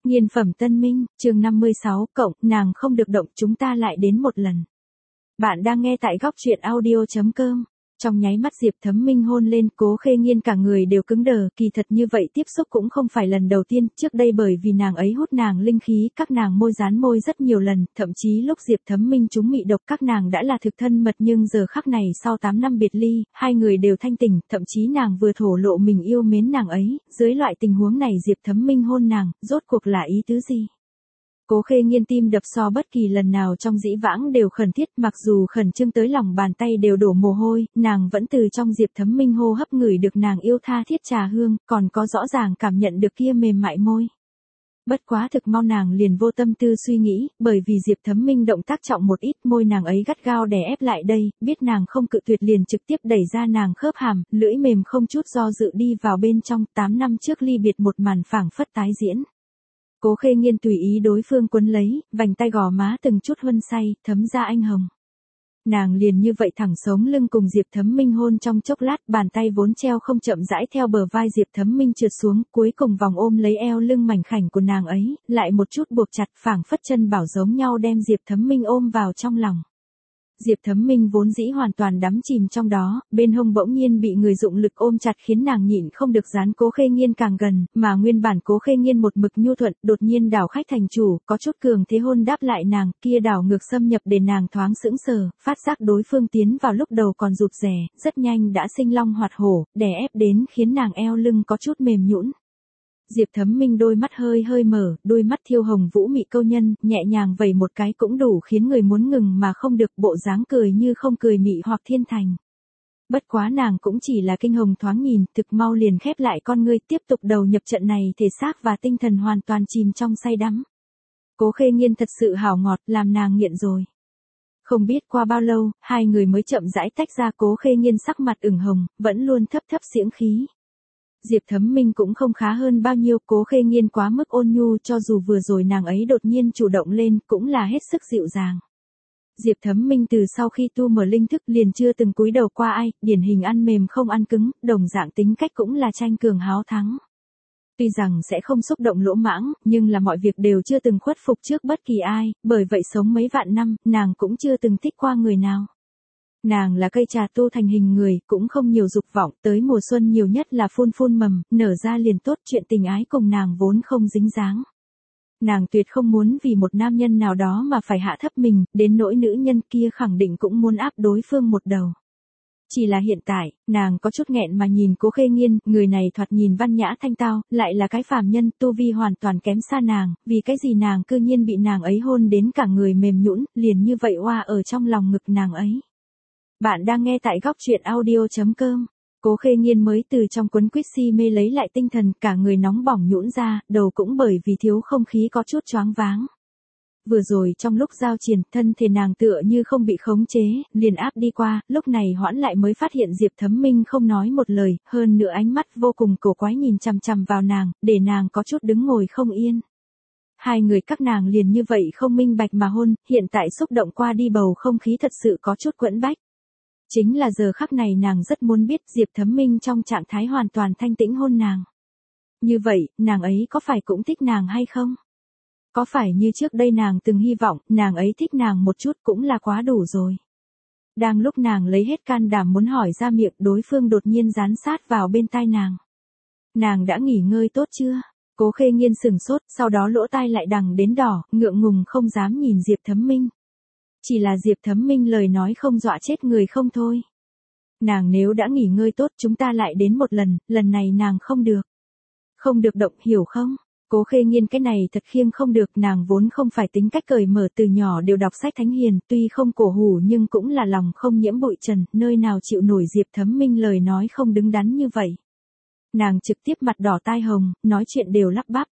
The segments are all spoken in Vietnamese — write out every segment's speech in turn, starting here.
Nghiên phẩm Tân Minh, chương 56 cộng, nàng không được động, chúng ta lại đến một lần. Bạn đang nghe tại góc truyện audio.com. Trong nháy mắt Diệp Thấm Minh hôn lên, Cố Khê Nghiên cả người đều cứng đờ, kỳ thật như vậy tiếp xúc cũng không phải lần đầu tiên, trước đây bởi vì nàng ấy hút nàng linh khí, các nàng môi dán môi rất nhiều lần, thậm chí lúc Diệp Thấm Minh trúng mị độc các nàng đã là thực thân mật, nhưng giờ khắc này sau 8 năm biệt ly, hai người đều thanh tỉnh, thậm chí nàng vừa thổ lộ mình yêu mến nàng ấy, dưới loại tình huống này Diệp Thấm Minh hôn nàng, rốt cuộc là ý tứ gì? Cố Khê Nghiên tim đập so bất kỳ lần nào trong dĩ vãng đều khẩn thiết, mặc dù khẩn trương tới lòng bàn tay đều đổ mồ hôi, nàng vẫn từ trong Diệp Thấm Minh hô hấp ngửi được nàng yêu tha thiết trà hương, còn có rõ ràng cảm nhận được kia mềm mại môi. Bất quá thực mau nàng liền vô tâm tư suy nghĩ, bởi vì Diệp Thấm Minh động tác trọng một ít, môi nàng ấy gắt gao đè ép lại đây, biết nàng không cự tuyệt liền trực tiếp đẩy ra nàng khớp hàm, lưỡi mềm không chút do dự đi vào bên trong, 8 năm trước ly biệt một màn phảng phất tái diễn. Cố Khê Nghiên tùy ý đối phương quấn lấy, vành tay gò má từng chút huân say, thấm ra anh hồng. Nàng liền như vậy thẳng sống lưng cùng Diệp Thấm Minh hôn trong chốc lát, bàn tay vốn treo không chậm rãi theo bờ vai Diệp Thấm Minh trượt xuống, cuối cùng vòng ôm lấy eo lưng mảnh khảnh của nàng ấy, lại một chút buộc chặt, phảng phất chân bảo giống nhau đem Diệp Thấm Minh ôm vào trong lòng. Diệp Thấm Minh vốn dĩ hoàn toàn đắm chìm trong đó, bên hông bỗng nhiên bị người dụng lực ôm chặt khiến nàng nhịn không được dán Cố Khê Nghiên càng gần, mà nguyên bản Cố Khê Nghiên một mực nhu thuận, đột nhiên đảo khách thành chủ, có chút cường thế hôn đáp lại nàng, kia đảo ngược xâm nhập để nàng thoáng sững sờ, phát giác đối phương tiến vào lúc đầu còn rụt rè, rất nhanh đã sinh long hoạt hổ, đè ép đến khiến nàng eo lưng có chút mềm nhũn. Diệp Thấm Minh đôi mắt hơi hơi mở, đôi mắt thiêu hồng vũ mị câu nhân, nhẹ nhàng vẩy một cái cũng đủ khiến người muốn ngừng mà không được, bộ dáng cười như không cười mị hoặc thiên thành. Bất quá nàng cũng chỉ là kinh hồng thoáng nhìn, thực mau liền khép lại con ngươi, tiếp tục đầu nhập trận này, thể xác và tinh thần hoàn toàn chìm trong say đắm. Cố Khê Nghiên thật sự hảo ngọt, làm nàng nghiện rồi. Không biết qua bao lâu, hai người mới chậm rãi tách ra, Cố Khê Nghiên sắc mặt ửng hồng, vẫn luôn thấp thấp xiễng khí. Diệp Thấm Minh cũng không khá hơn bao nhiêu, Cố Khê Nghiên quá mức ôn nhu, cho dù vừa rồi nàng ấy đột nhiên chủ động lên, cũng là hết sức dịu dàng. Diệp Thấm Minh từ sau khi tu mở linh thức liền chưa từng cúi đầu qua ai, điển hình ăn mềm không ăn cứng, đồng dạng tính cách cũng là tranh cường háo thắng. Tuy rằng sẽ không xúc động lỗ mãng, nhưng là mọi việc đều chưa từng khuất phục trước bất kỳ ai, bởi vậy sống mấy vạn năm, nàng cũng chưa từng thích qua người nào. Nàng là cây trà tu thành hình người, cũng không nhiều dục vọng, tới mùa xuân nhiều nhất là phun phun mầm, nở ra liền tốt, chuyện tình ái cùng nàng vốn không dính dáng. Nàng tuyệt không muốn vì một nam nhân nào đó mà phải hạ thấp mình, đến nỗi nữ nhân kia khẳng định cũng muốn áp đối phương một đầu. Chỉ là hiện tại, nàng có chút nghẹn mà nhìn Cố Khê Nghiên, người này thoạt nhìn văn nhã thanh tao, lại là cái phàm nhân, tu vi hoàn toàn kém xa nàng, vì cái gì nàng cư nhiên bị nàng ấy hôn đến cả người mềm nhũn, liền như vậy oa ở trong lòng ngực nàng ấy. Bạn đang nghe tại góc truyện audio.com. Cố Khê Nghiên mới từ trong quấn quýt si mê lấy lại tinh thần, cả người nóng bỏng nhũn ra, đầu cũng bởi vì thiếu không khí có chút choáng váng. Vừa rồi trong lúc giao triển, thân thể nàng tựa như không bị khống chế, liền áp đi qua, lúc này hoãn lại mới phát hiện Diệp Thấm Minh không nói một lời, hơn nữa ánh mắt vô cùng cổ quái nhìn chằm chằm vào nàng, để nàng có chút đứng ngồi không yên. Hai người các nàng liền như vậy không minh bạch mà hôn, hiện tại xúc động qua đi bầu không khí thật sự có chút quẫn bách. Chính là giờ khắc này nàng rất muốn biết Diệp Thấm Minh trong trạng thái hoàn toàn thanh tĩnh hôn nàng. Như vậy, nàng ấy có phải cũng thích nàng hay không? Có phải như trước đây nàng từng hy vọng, nàng ấy thích nàng một chút cũng là quá đủ rồi. Đang lúc nàng lấy hết can đảm muốn hỏi ra miệng, đối phương đột nhiên dán sát vào bên tai nàng. Nàng đã nghỉ ngơi tốt chưa? Cố Khê Nghiên sửng sốt, sau đó lỗ tai lại đằng đến đỏ, ngượng ngùng không dám nhìn Diệp Thấm Minh. Chỉ là Diệp Thấm Minh lời nói không dọa chết người không thôi. Nàng nếu đã nghỉ ngơi tốt chúng ta lại đến một lần, lần này nàng không được. Không được động, hiểu không? Cố Khê Nghiên cái này thật khiêng không được, nàng vốn không phải tính cách cởi mở, từ nhỏ đều đọc sách thánh hiền, tuy không cổ hủ nhưng cũng là lòng không nhiễm bụi trần, nơi nào chịu nổi Diệp Thấm Minh lời nói không đứng đắn như vậy. Nàng trực tiếp mặt đỏ tai hồng, nói chuyện đều lắp bắp.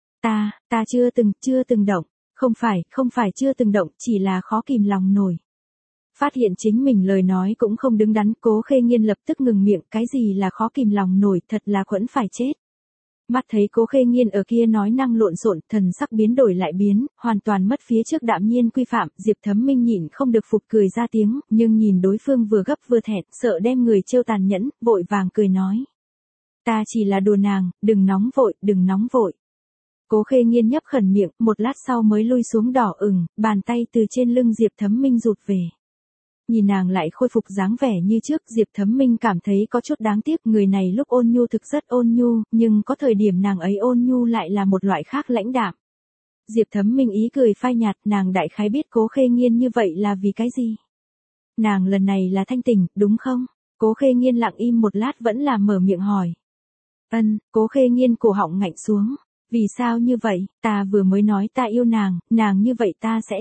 Ta chưa từng động. Không phải chưa từng động, chỉ là khó kìm lòng nổi. Phát hiện chính mình lời nói cũng không đứng đắn, Cố Khê Nghiên lập tức ngừng miệng, cái gì là khó kìm lòng nổi, thật là quẫn phải chết. Mắt thấy Cố Khê Nghiên ở kia nói năng lộn xộn, thần sắc biến đổi lại biến, hoàn toàn mất phía trước đạm nhiên quy phạm, Diệp Thấm Minh nhịn không được phục cười ra tiếng, nhưng nhìn đối phương vừa gấp vừa thẹn, sợ đem người trêu tàn nhẫn, vội vàng cười nói. Ta chỉ là đùa nàng, đừng nóng vội. Cố Khê Nghiên nhấp khẩn miệng, một lát sau mới lui xuống đỏ ửng, bàn tay từ trên lưng Diệp Thấm Minh rụt về. Nhìn nàng lại khôi phục dáng vẻ như trước, Diệp Thấm Minh cảm thấy có chút đáng tiếc, người này lúc ôn nhu thực rất ôn nhu, nhưng có thời điểm nàng ấy ôn nhu lại là một loại khác lãnh đạm. Diệp Thấm Minh ý cười phai nhạt, nàng đại khái biết Cố Khê Nghiên như vậy là vì cái gì. Nàng lần này là thanh tỉnh, đúng không? Cố Khê Nghiên lặng im một lát vẫn là mở miệng hỏi. Cố Khê Nghiên cổ họng ngạnh xuống. Vì sao như vậy, ta vừa mới nói ta yêu nàng, nàng như vậy ta sẽ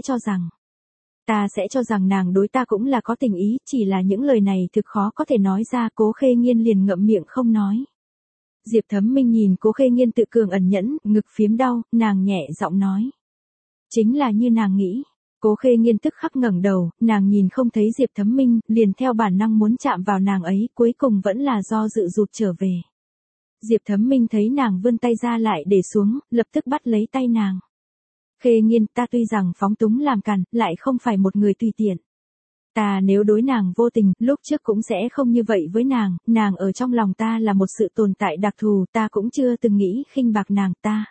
cho rằng nàng đối ta cũng là có tình ý, chỉ là những lời này thực khó có thể nói ra. Cố Khê Nghiên liền ngậm miệng không nói. Diệp Thấm Minh nhìn Cố Khê Nghiên tự cường ẩn nhẫn, ngực phiếm đau, nàng nhẹ giọng nói. Chính là như nàng nghĩ. Cố Khê Nghiên tức khắc ngẩng đầu, nàng nhìn không thấy Diệp Thấm Minh, liền theo bản năng muốn chạm vào nàng ấy, cuối cùng vẫn là do dự rụt trở về. Diệp Thấm Minh thấy nàng vươn tay ra lại để xuống, lập tức bắt lấy tay nàng. Khê Nghiên, ta tuy rằng phóng túng làm càn, lại không phải một người tùy tiện. Ta nếu đối nàng vô tình, lúc trước cũng sẽ không như vậy với nàng ở trong lòng ta là một sự tồn tại đặc thù, ta cũng chưa từng nghĩ khinh bạc nàng,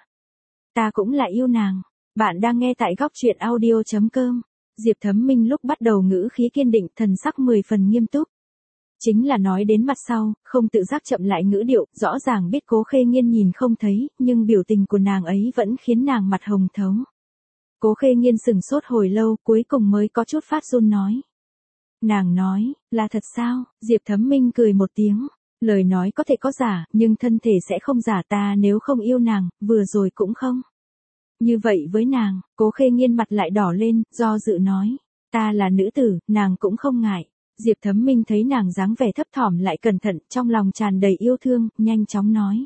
ta cũng là yêu nàng. Bạn đang nghe tại góc truyện audio.com. Diệp Thấm Minh lúc bắt đầu ngữ khí kiên định, thần sắc 10 phần nghiêm túc. Chính là nói đến mặt sau, không tự giác chậm lại ngữ điệu, rõ ràng biết Cố Khê Nghiên nhìn không thấy, nhưng biểu tình của nàng ấy vẫn khiến nàng mặt hồng thấu. Cố Khê Nghiên sừng sốt hồi lâu, cuối cùng mới có chút phát run nói. Nàng nói, là thật sao? Diệp Thấm Minh cười một tiếng. Lời nói có thể có giả, nhưng thân thể sẽ không giả, ta nếu không yêu nàng, vừa rồi cũng không. Như vậy với nàng, Cố Khê Nghiên mặt lại đỏ lên, do dự nói. Ta là nữ tử, nàng cũng không ngại. Diệp Thấm Minh thấy nàng dáng vẻ thấp thỏm lại cẩn thận, trong lòng tràn đầy yêu thương, nhanh chóng nói.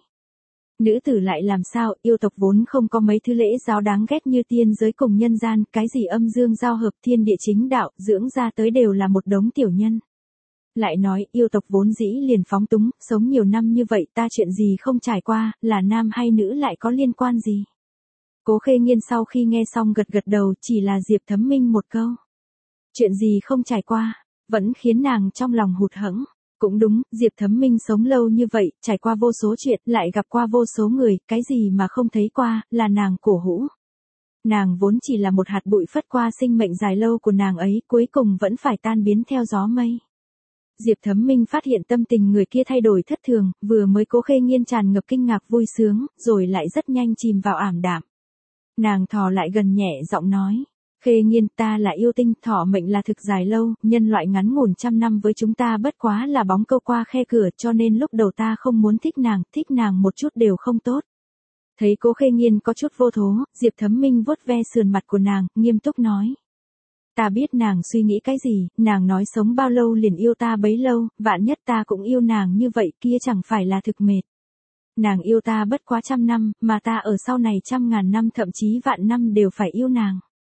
Nữ tử lại làm sao, yêu tộc vốn không có mấy thứ lễ giáo đáng ghét như tiên giới cùng nhân gian, cái gì âm dương giao hợp, thiên địa chính đạo, dưỡng ra tới đều là một đống tiểu nhân. Lại nói, yêu tộc vốn dĩ liền phóng túng, sống nhiều năm như vậy, ta chuyện gì không trải qua, là nam hay nữ lại có liên quan gì. Cố Khê Nghiên sau khi nghe xong gật gật đầu, chỉ là Diệp Thấm Minh một câu. Chuyện gì không trải qua, vẫn khiến nàng trong lòng hụt hẫng. Cũng đúng, Diệp Thấm Minh sống lâu như vậy, trải qua vô số chuyện, lại gặp qua vô số người, cái gì mà không thấy qua, là nàng cổ hủ. Nàng vốn chỉ là một hạt bụi phất qua sinh mệnh dài lâu của nàng ấy, cuối cùng vẫn phải tan biến theo gió mây. Diệp Thấm Minh phát hiện tâm tình người kia thay đổi thất thường, vừa mới Cố Khê Nghiên tràn ngập kinh ngạc vui sướng, rồi lại rất nhanh chìm vào ảm đạm. Nàng thò lại gần nhẹ giọng nói. Khê Nghiên, ta là yêu tinh, thọ mệnh là thực dài lâu, nhân loại ngắn ngủn trăm năm với chúng ta bất quá là bóng câu qua khe cửa, cho nên lúc đầu ta không muốn thích nàng một chút đều không tốt. Thấy Cố Khê Nghiên có chút vô thố, Diệp Thấm Minh vuốt ve sườn mặt của nàng, nghiêm túc nói. Ta biết nàng suy nghĩ cái gì, nàng nói sống bao lâu liền yêu ta bấy lâu, vạn nhất ta cũng yêu nàng như vậy kia chẳng phải là thực mệt. Nàng yêu ta bất quá trăm năm, mà ta ở sau này trăm ngàn năm thậm chí vạn năm đều phải yêu nàng.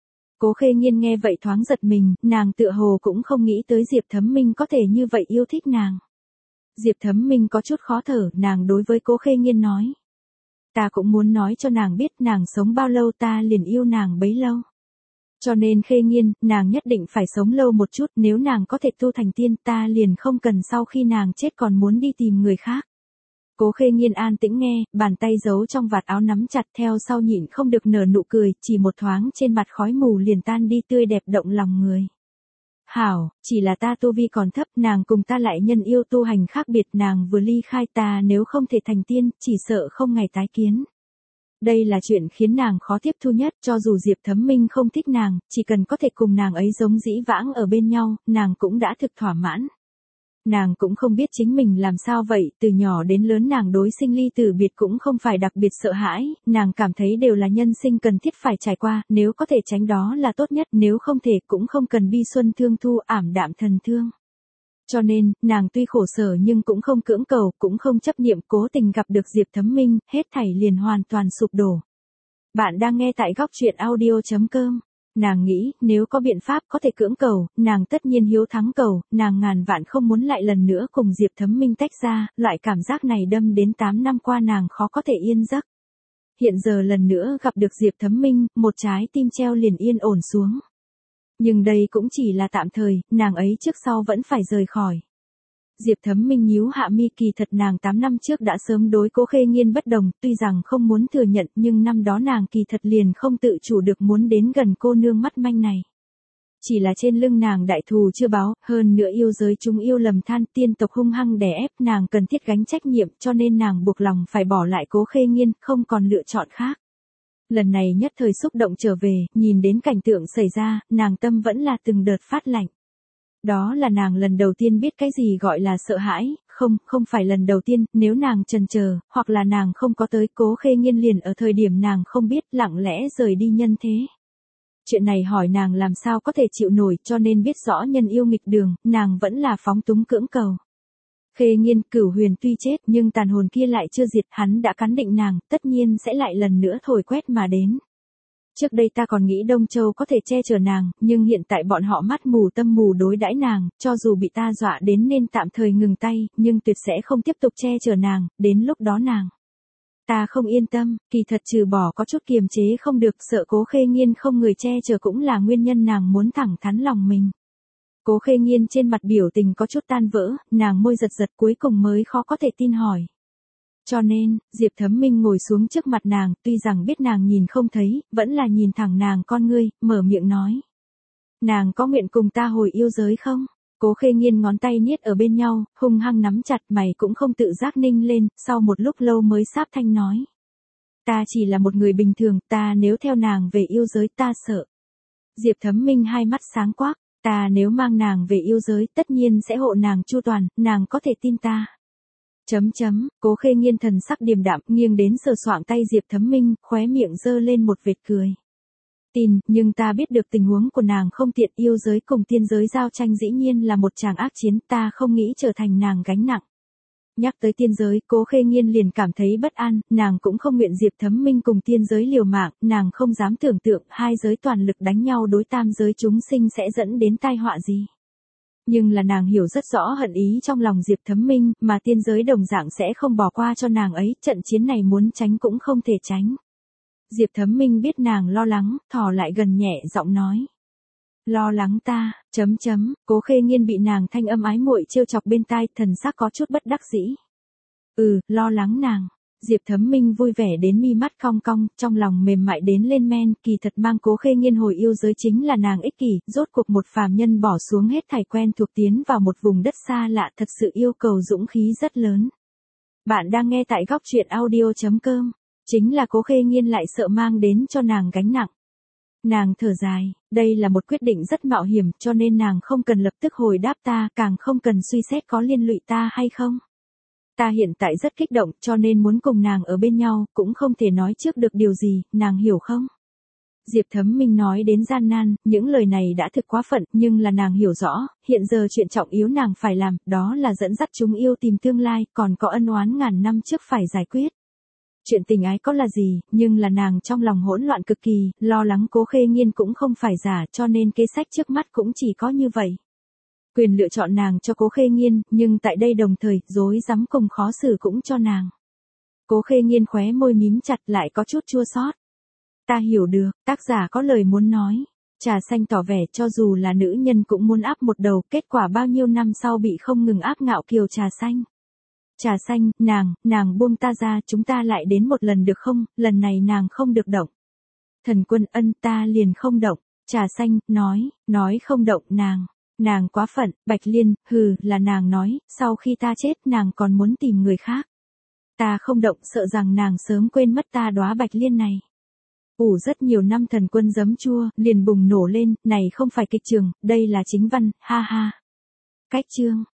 Cố Khê Nghiên nghe vậy thoáng giật mình, nàng tựa hồ cũng không nghĩ tới Diệp Thấm Minh có thể như vậy yêu thích nàng. Diệp Thấm Minh có chút khó thở, nàng đối với Cố Khê Nghiên nói. Ta cũng muốn nói cho nàng biết nàng sống bao lâu ta liền yêu nàng bấy lâu. Cho nên Khê Nghiên, nàng nhất định phải sống lâu một chút, nếu nàng có thể tu thành tiên ta liền không cần sau khi nàng chết còn muốn đi tìm người khác. Cố Khê Nghiên an tĩnh nghe, bàn tay giấu trong vạt áo nắm chặt theo sau nhịn không được nở nụ cười, chỉ một thoáng trên mặt khói mù liền tan đi tươi đẹp động lòng người. Hảo, chỉ là ta tu vi còn thấp, nàng cùng ta lại nhân yêu tu hành khác biệt, nàng vừa ly khai ta nếu không thể thành tiên, chỉ sợ không ngày tái kiến. Đây là chuyện khiến nàng khó tiếp thu nhất, cho dù Diệp Thấm Minh không thích nàng, chỉ cần có thể cùng nàng ấy giống dĩ vãng ở bên nhau, nàng cũng đã thực thỏa mãn. Nàng cũng không biết chính mình làm sao vậy, từ nhỏ đến lớn nàng đối sinh ly tử biệt cũng không phải đặc biệt sợ hãi, nàng cảm thấy đều là nhân sinh cần thiết phải trải qua, nếu có thể tránh đó là tốt nhất, nếu không thể cũng không cần bi xuân thương thu ảm đạm thần thương. Cho nên, nàng tuy khổ sở nhưng cũng không cưỡng cầu, cũng không chấp niệm, cố tình gặp được Diệp Thấm Minh, hết thảy liền hoàn toàn sụp đổ. Bạn đang nghe tại góc truyện audio.com. Nàng nghĩ, nếu có biện pháp có thể cưỡng cầu, nàng tất nhiên hiếu thắng cầu, nàng ngàn vạn không muốn lại lần nữa cùng Diệp Thấm Minh tách ra, loại cảm giác này đâm đến 8 năm qua nàng khó có thể yên giấc. Hiện giờ lần nữa gặp được Diệp Thấm Minh, một trái tim treo liền yên ổn xuống. Nhưng đây cũng chỉ là tạm thời, nàng ấy trước sau vẫn phải rời khỏi. Diệp Thấm Minh nhíu hạ mi, kỳ thật nàng 8 năm trước đã sớm đối Cố Khê Nghiên bất đồng, tuy rằng không muốn thừa nhận nhưng năm đó nàng kỳ thật liền không tự chủ được muốn đến gần cô nương mắt manh này. Chỉ là trên lưng nàng đại thù chưa báo, hơn nữa yêu giới chúng yêu lầm than, tiên tộc hung hăng đè ép, nàng cần thiết gánh trách nhiệm, cho nên nàng buộc lòng phải bỏ lại Cố Khê Nghiên, không còn lựa chọn khác. Lần này nhất thời xúc động trở về, nhìn đến cảnh tượng xảy ra, nàng tâm vẫn là từng đợt phát lạnh. Đó là nàng lần đầu tiên biết cái gì gọi là sợ hãi, không phải lần đầu tiên, nếu nàng chần chờ, hoặc là nàng không có tới, Cố Khê Nghiên liền ở thời điểm nàng không biết lặng lẽ rời đi nhân thế. Chuyện này hỏi nàng làm sao có thể chịu nổi, cho nên biết rõ nhân yêu nghịch đường, nàng vẫn là phóng túng cưỡng cầu. Khê Nghiên, Cửu Huyền tuy chết nhưng tàn hồn kia lại chưa diệt, hắn đã cắn định nàng, tất nhiên sẽ lại lần nữa thổi quét mà đến. Trước đây ta còn nghĩ Đông Châu có thể che chở nàng, nhưng hiện tại bọn họ mắt mù tâm mù đối đãi nàng, cho dù bị ta dọa đến nên tạm thời ngừng tay, nhưng tuyệt sẽ không tiếp tục che chở nàng, đến lúc đó nàng. Ta không yên tâm, kỳ thật trừ bỏ có chút kiềm chế không được, sợ Cố Khê Nghiên không người che chở cũng là nguyên nhân nàng muốn thẳng thắn lòng mình. Cố Khê Nghiên trên mặt biểu tình có chút tan vỡ, nàng môi giật giật cuối cùng mới khó có thể tin hỏi. Cho nên, Diệp Thấm Minh ngồi xuống trước mặt nàng, tuy rằng biết nàng nhìn không thấy, vẫn là nhìn thẳng nàng con ngươi, mở miệng nói. Nàng có nguyện cùng ta hồi yêu giới không? Cố Khê Nghiên ngón tay niết ở bên nhau, hung hăng nắm chặt, mày cũng không tự giác ninh lên, sau một lúc lâu mới sáp thanh nói. Ta chỉ là một người bình thường, ta nếu theo nàng về yêu giới ta sợ. Diệp Thấm Minh hai mắt sáng quắc, ta nếu mang nàng về yêu giới tất nhiên sẽ hộ nàng chu toàn, nàng có thể tin ta. Cố Khê Nghiên thần sắc điềm đạm, nghiêng đến sờ soạng tay Diệp Thấm Minh, khóe miệng giơ lên một vệt cười. Tin, nhưng ta biết được tình huống của nàng không tiện, yêu giới cùng tiên giới giao tranh dĩ nhiên là một tràng ác chiến, ta không nghĩ trở thành nàng gánh nặng. Nhắc tới tiên giới, Cố Khê Nghiên liền cảm thấy bất an, nàng cũng không nguyện Diệp Thấm Minh cùng tiên giới liều mạng, nàng không dám tưởng tượng hai giới toàn lực đánh nhau đối tam giới chúng sinh sẽ dẫn đến tai họa gì. Nhưng là nàng hiểu rất rõ hận ý trong lòng Diệp Thấm Minh, mà tiên giới đồng dạng sẽ không bỏ qua cho nàng ấy, trận chiến này muốn tránh cũng không thể tránh. Diệp Thấm Minh biết nàng lo lắng, thò lại gần nhẹ giọng nói. Lo lắng ta, Cố Khê Nghiên bị nàng thanh âm ái muội trêu chọc bên tai, thần sắc có chút bất đắc dĩ. Lo lắng nàng. Diệp Thấm Minh vui vẻ đến mi mắt cong cong, trong lòng mềm mại đến lên men, kỳ thật mang Cố Khê Nghiên hồi yêu giới chính là nàng ích kỷ, rốt cuộc một phàm nhân bỏ xuống hết thảy quen thuộc tiến vào một vùng đất xa lạ thật sự yêu cầu dũng khí rất lớn. Bạn đang nghe tại góc truyện audio.com, chính là Cố Khê Nghiên lại sợ mang đến cho nàng gánh nặng. Nàng thở dài, đây là một quyết định rất mạo hiểm, cho nên nàng không cần lập tức hồi đáp ta, càng không cần suy xét có liên lụy ta hay không. Ta hiện tại rất kích động, cho nên muốn cùng nàng ở bên nhau, cũng không thể nói trước được điều gì, nàng hiểu không? Diệp Thấm Minh nói đến gian nan, những lời này đã thực quá phận, nhưng là nàng hiểu rõ, hiện giờ chuyện trọng yếu nàng phải làm, đó là dẫn dắt chúng yêu tìm tương lai, còn có ân oán ngàn năm trước phải giải quyết. Chuyện tình ái có là gì, nhưng là nàng trong lòng hỗn loạn cực kỳ, lo lắng Cố Khê Nghiên cũng không phải giả, cho nên kế sách trước mắt cũng chỉ có như vậy. Quyền lựa chọn nàng cho Cố Khê Nghiên, nhưng tại đây đồng thời, rối rắm cùng khó xử cũng cho nàng. Cố Khê Nghiên khóe môi mím chặt lại có chút chua xót. Ta hiểu được, tác giả có lời muốn nói. Trà xanh tỏ vẻ cho dù là nữ nhân cũng muốn áp một đầu, kết quả bao nhiêu năm sau bị không ngừng áp ngạo kiều trà xanh. Trà xanh, nàng buông ta ra, chúng ta lại đến một lần được không, lần này nàng không được động. Thần Quân ân, ta liền không động. Trà xanh, nói không động nàng quá phận, Bạch Liên, là nàng nói, sau khi ta chết nàng còn muốn tìm người khác. Ta không động, sợ rằng nàng sớm quên mất ta đóa Bạch Liên này. Rất nhiều năm Thần Quân giấm chua, liền bùng nổ lên, này không phải kịch trường, đây là chính văn, ha ha. Cách chương.